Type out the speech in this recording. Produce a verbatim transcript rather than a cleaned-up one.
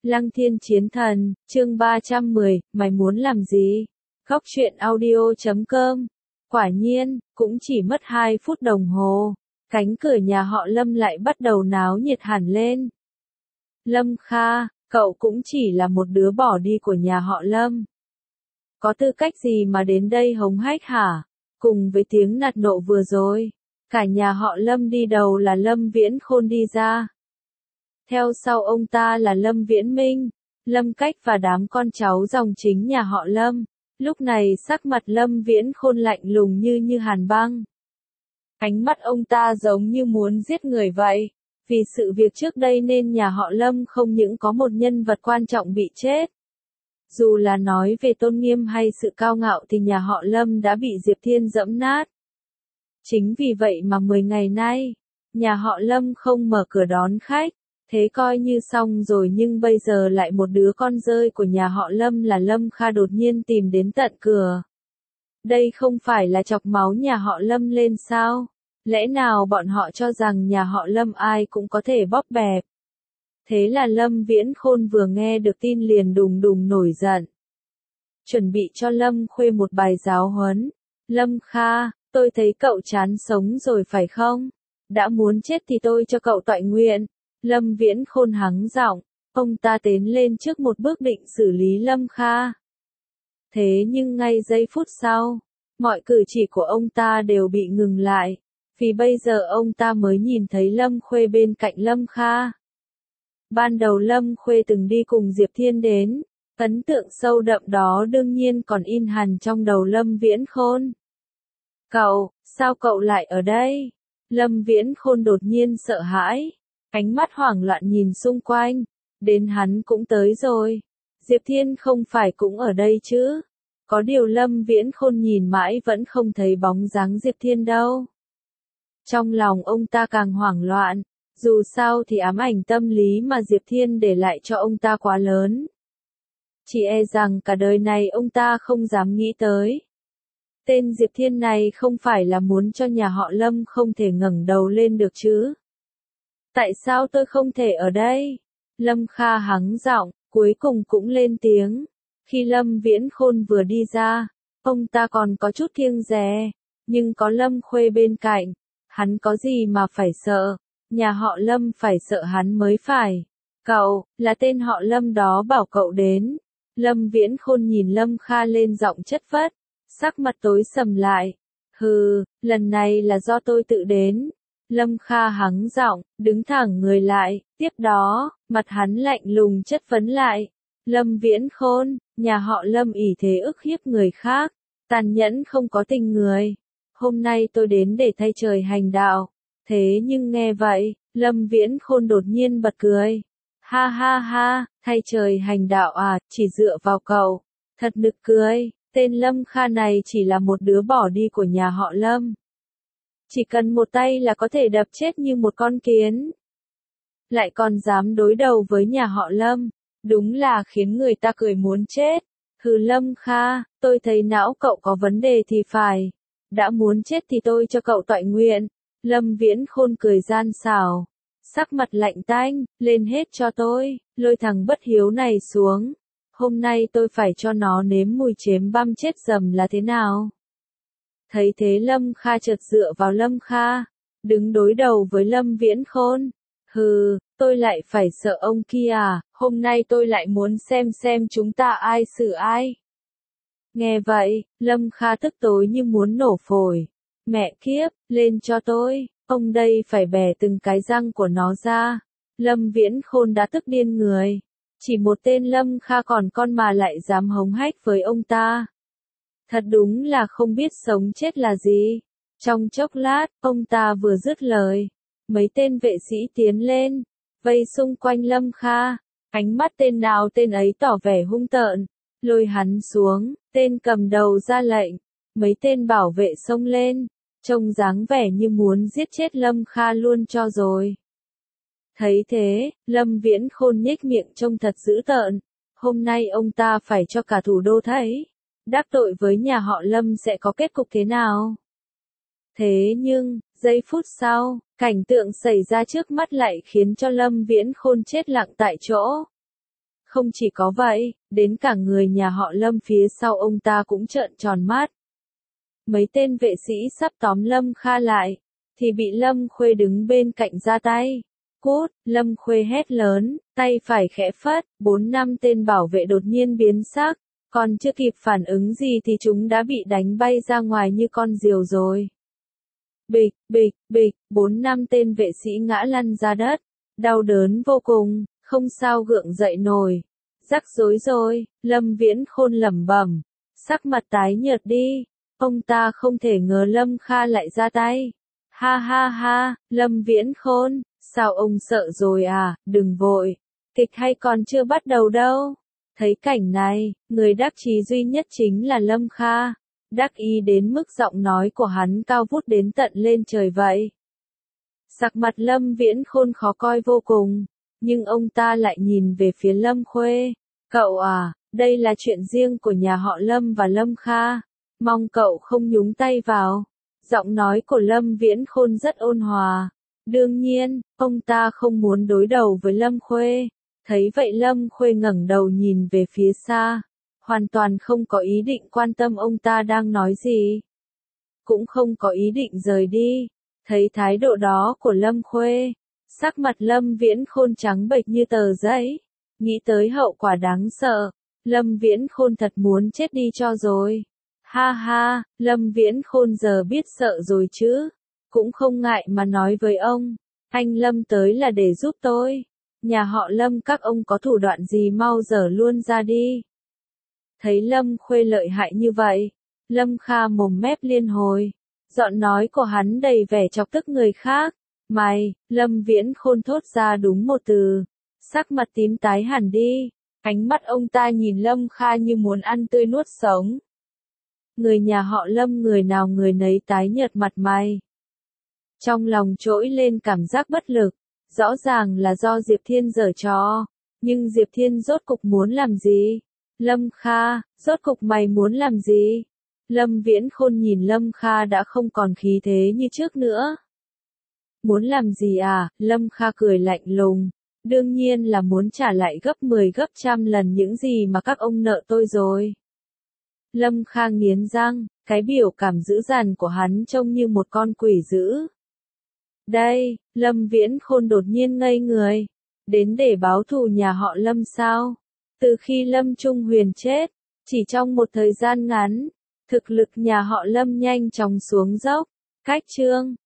Lăng Thiên Chiến Thần, chương ba trăm mười, mày muốn làm gì? Góc truyện audio chấm com. Quả nhiên, cũng chỉ mất hai phút đồng hồ, cánh cửa nhà họ Lâm lại bắt đầu náo nhiệt hẳn lên. Lâm Kha, cậu cũng chỉ là một đứa bỏ đi của nhà họ Lâm. Có tư cách gì mà đến đây hống hách hả? Cùng với tiếng nạt nộ vừa rồi, cả nhà họ Lâm đi đầu là Lâm Viễn Khôn đi ra. Theo sau ông ta là Lâm Viễn Minh, Lâm Cách và đám con cháu dòng chính nhà họ Lâm. Lúc này sắc mặt Lâm Viễn Khôn lạnh lùng như như hàn băng. Ánh mắt ông ta giống như muốn giết người vậy. Vì sự việc trước đây nên nhà họ Lâm không những có một nhân vật quan trọng bị chết. Dù là nói về tôn nghiêm hay sự cao ngạo thì nhà họ Lâm đã bị Diệp Thiên dẫm nát. Chính vì vậy mà mười ngày nay, nhà họ Lâm không mở cửa đón khách. Thế coi như xong rồi, nhưng bây giờ lại một đứa con rơi của nhà họ Lâm là Lâm Kha đột nhiên tìm đến tận cửa. Đây không phải là chọc máu nhà họ Lâm lên sao? Lẽ nào bọn họ cho rằng nhà họ Lâm ai cũng có thể bóp bẹp? Thế là Lâm Viễn Khôn vừa nghe được tin liền đùng đùng nổi giận. Chuẩn bị cho Lâm Khuê một bài giáo huấn. Lâm Kha, tôi thấy cậu chán sống rồi phải không? Đã muốn chết thì tôi cho cậu toại nguyện. Lâm Viễn Khôn hắng giọng, ông ta tiến lên trước một bước định xử lý Lâm Kha. Thế nhưng ngay giây phút sau, mọi cử chỉ của ông ta đều bị ngừng lại, vì bây giờ ông ta mới nhìn thấy Lâm Khuê bên cạnh Lâm Kha. Ban đầu Lâm Khuê từng đi cùng Diệp Thiên đến, ấn tượng sâu đậm đó đương nhiên còn in hằn trong đầu Lâm Viễn Khôn. Cậu, sao cậu lại ở đây? Lâm Viễn Khôn đột nhiên sợ hãi. Ánh mắt hoảng loạn nhìn xung quanh, đến hắn cũng tới rồi. Diệp Thiên không phải cũng ở đây chứ? Có điều Lâm Viễn Khôn nhìn mãi vẫn không thấy bóng dáng Diệp Thiên đâu. Trong lòng ông ta càng hoảng loạn, dù sao thì ám ảnh tâm lý mà Diệp Thiên để lại cho ông ta quá lớn. Chỉ e rằng cả đời này ông ta không dám nghĩ tới. Tên Diệp Thiên này không phải là muốn cho nhà họ Lâm không thể ngẩng đầu lên được chứ? Tại sao tôi không thể ở đây? Lâm Kha hắng giọng, cuối cùng cũng lên tiếng. Khi Lâm Viễn Khôn vừa đi ra, ông ta còn có chút kiêng dè, nhưng có Lâm Khuê bên cạnh, hắn có gì mà phải sợ, nhà họ Lâm phải sợ hắn mới phải. Cậu, là tên họ Lâm đó bảo cậu đến. Lâm Viễn Khôn nhìn Lâm Kha lên giọng chất phất, sắc mặt tối sầm lại. Hừ, lần này là do tôi tự đến. Lâm Kha hắng giọng, đứng thẳng người lại, tiếp đó, mặt hắn lạnh lùng chất vấn lại. Lâm Viễn Khôn, nhà họ Lâm ỷ thế ức hiếp người khác, tàn nhẫn không có tình người. Hôm nay tôi đến để thay trời hành đạo. Thế nhưng nghe vậy, Lâm Viễn Khôn đột nhiên bật cười. Ha ha ha, thay trời hành đạo à, chỉ dựa vào cậu. Thật nực cười, tên Lâm Kha này chỉ là một đứa bỏ đi của nhà họ Lâm. Chỉ cần một tay là có thể đập chết như một con kiến. Lại còn dám đối đầu với nhà họ Lâm. Đúng là khiến người ta cười muốn chết. Hừ Lâm Kha, tôi thấy não cậu có vấn đề thì phải. Đã muốn chết thì tôi cho cậu toại nguyện. Lâm Viễn Khôn cười gian xảo. Sắc mặt lạnh tanh, lên hết cho tôi, lôi thằng bất hiếu này xuống. Hôm nay tôi phải cho nó nếm mùi chém băm chết dầm là thế nào? Thấy thế Lâm Kha chợt dựa vào Lâm Kha, đứng đối đầu với Lâm Viễn Khôn. Hừ, tôi lại phải sợ ông kia à, hôm nay tôi lại muốn xem xem chúng ta ai xử ai. Nghe vậy, Lâm Kha tức tối như muốn nổ phổi. Mẹ kiếp, lên cho tôi, ông đây phải bẻ từng cái răng của nó ra. Lâm Viễn Khôn đã tức điên người. Chỉ một tên Lâm Kha còn con mà lại dám hống hách với ông ta. Thật đúng là không biết sống chết là gì. Trong chốc lát, ông ta vừa dứt lời. Mấy tên vệ sĩ tiến lên, vây xung quanh Lâm Kha. Ánh mắt tên nào tên ấy tỏ vẻ hung tợn. Lôi hắn xuống, tên cầm đầu ra lệnh. Mấy tên bảo vệ xông lên, trông dáng vẻ như muốn giết chết Lâm Kha luôn cho rồi. Thấy thế, Lâm Viễn Khôn nhếch miệng trông thật dữ tợn. Hôm nay ông ta phải cho cả thủ đô thấy. Đắc tội với nhà họ Lâm sẽ có kết cục thế nào? Thế nhưng, giây phút sau, cảnh tượng xảy ra trước mắt lại khiến cho Lâm Viễn Khôn chết lặng tại chỗ. Không chỉ có vậy, đến cả người nhà họ Lâm phía sau ông ta cũng trợn tròn mắt. Mấy tên vệ sĩ sắp tóm Lâm Kha lại, thì bị Lâm Khuê đứng bên cạnh ra tay. Cút, Lâm Khuê hét lớn, tay phải khẽ phất, bốn năm tên bảo vệ đột nhiên biến sắc, còn chưa kịp phản ứng gì thì chúng đã bị đánh bay ra ngoài như con diều rồi. Bịch, bịch, bịch, bốn năm tên vệ sĩ ngã lăn ra đất, đau đớn vô cùng, không sao gượng dậy nổi. Rắc rối rồi, Lâm Viễn Khôn lẩm bẩm, sắc mặt tái nhợt đi, ông ta không thể ngờ Lâm Kha lại ra tay. Ha ha ha, Lâm Viễn Khôn, sao ông sợ rồi à, đừng vội, kịch hay còn chưa bắt đầu đâu. Thấy cảnh này, người đắc chí duy nhất chính là Lâm Kha, đắc ý đến mức giọng nói của hắn cao vút đến tận lên trời vậy. Sắc mặt Lâm Viễn Khôn khó coi vô cùng, nhưng ông ta lại nhìn về phía Lâm Khuê. Cậu à, đây là chuyện riêng của nhà họ Lâm và Lâm Kha, mong cậu không nhúng tay vào. Giọng nói của Lâm Viễn Khôn rất ôn hòa. Đương nhiên, ông ta không muốn đối đầu với Lâm Khuê. Thấy vậy Lâm Khuê ngẩng đầu nhìn về phía xa, hoàn toàn không có ý định quan tâm ông ta đang nói gì. Cũng không có ý định rời đi. Thấy thái độ đó của Lâm Khuê, sắc mặt Lâm Viễn Khôn trắng bệch như tờ giấy. Nghĩ tới hậu quả đáng sợ, Lâm Viễn Khôn thật muốn chết đi cho rồi. Ha ha, Lâm Viễn Khôn giờ biết sợ rồi chứ. Cũng không ngại mà nói với ông, anh Lâm tới là để giúp tôi. Nhà họ Lâm các ông có thủ đoạn gì mau dở luôn ra đi. Thấy Lâm Khuê lợi hại như vậy, Lâm Kha mồm mép liên hồi. Giọng nói của hắn đầy vẻ chọc tức người khác. Mày, Lâm Viễn Khôn thốt ra đúng một từ. Sắc mặt tím tái hẳn đi. Ánh mắt ông ta nhìn Lâm Kha như muốn ăn tươi nuốt sống. Người nhà họ Lâm người nào người nấy tái nhợt mặt mày. Trong lòng trỗi lên cảm giác bất lực. Rõ ràng là do Diệp Thiên giở trò. Nhưng Diệp Thiên rốt cục muốn làm gì? Lâm Kha, rốt cục mày muốn làm gì? Lâm Viễn Khôn nhìn Lâm Kha đã không còn khí thế như trước nữa. Muốn làm gì à? Lâm Kha cười lạnh lùng. Đương nhiên là muốn trả lại gấp mười gấp trăm lần những gì mà các ông nợ tôi rồi. Lâm Kha nghiến răng, cái biểu cảm dữ dằn của hắn trông như một con quỷ dữ. Đây, Lâm Viễn Khôn đột nhiên ngây người. Đến để báo thù nhà họ Lâm sao? Từ khi Lâm Trung Huyền chết, chỉ trong một thời gian ngắn, thực lực nhà họ Lâm nhanh chóng xuống dốc. Cách chương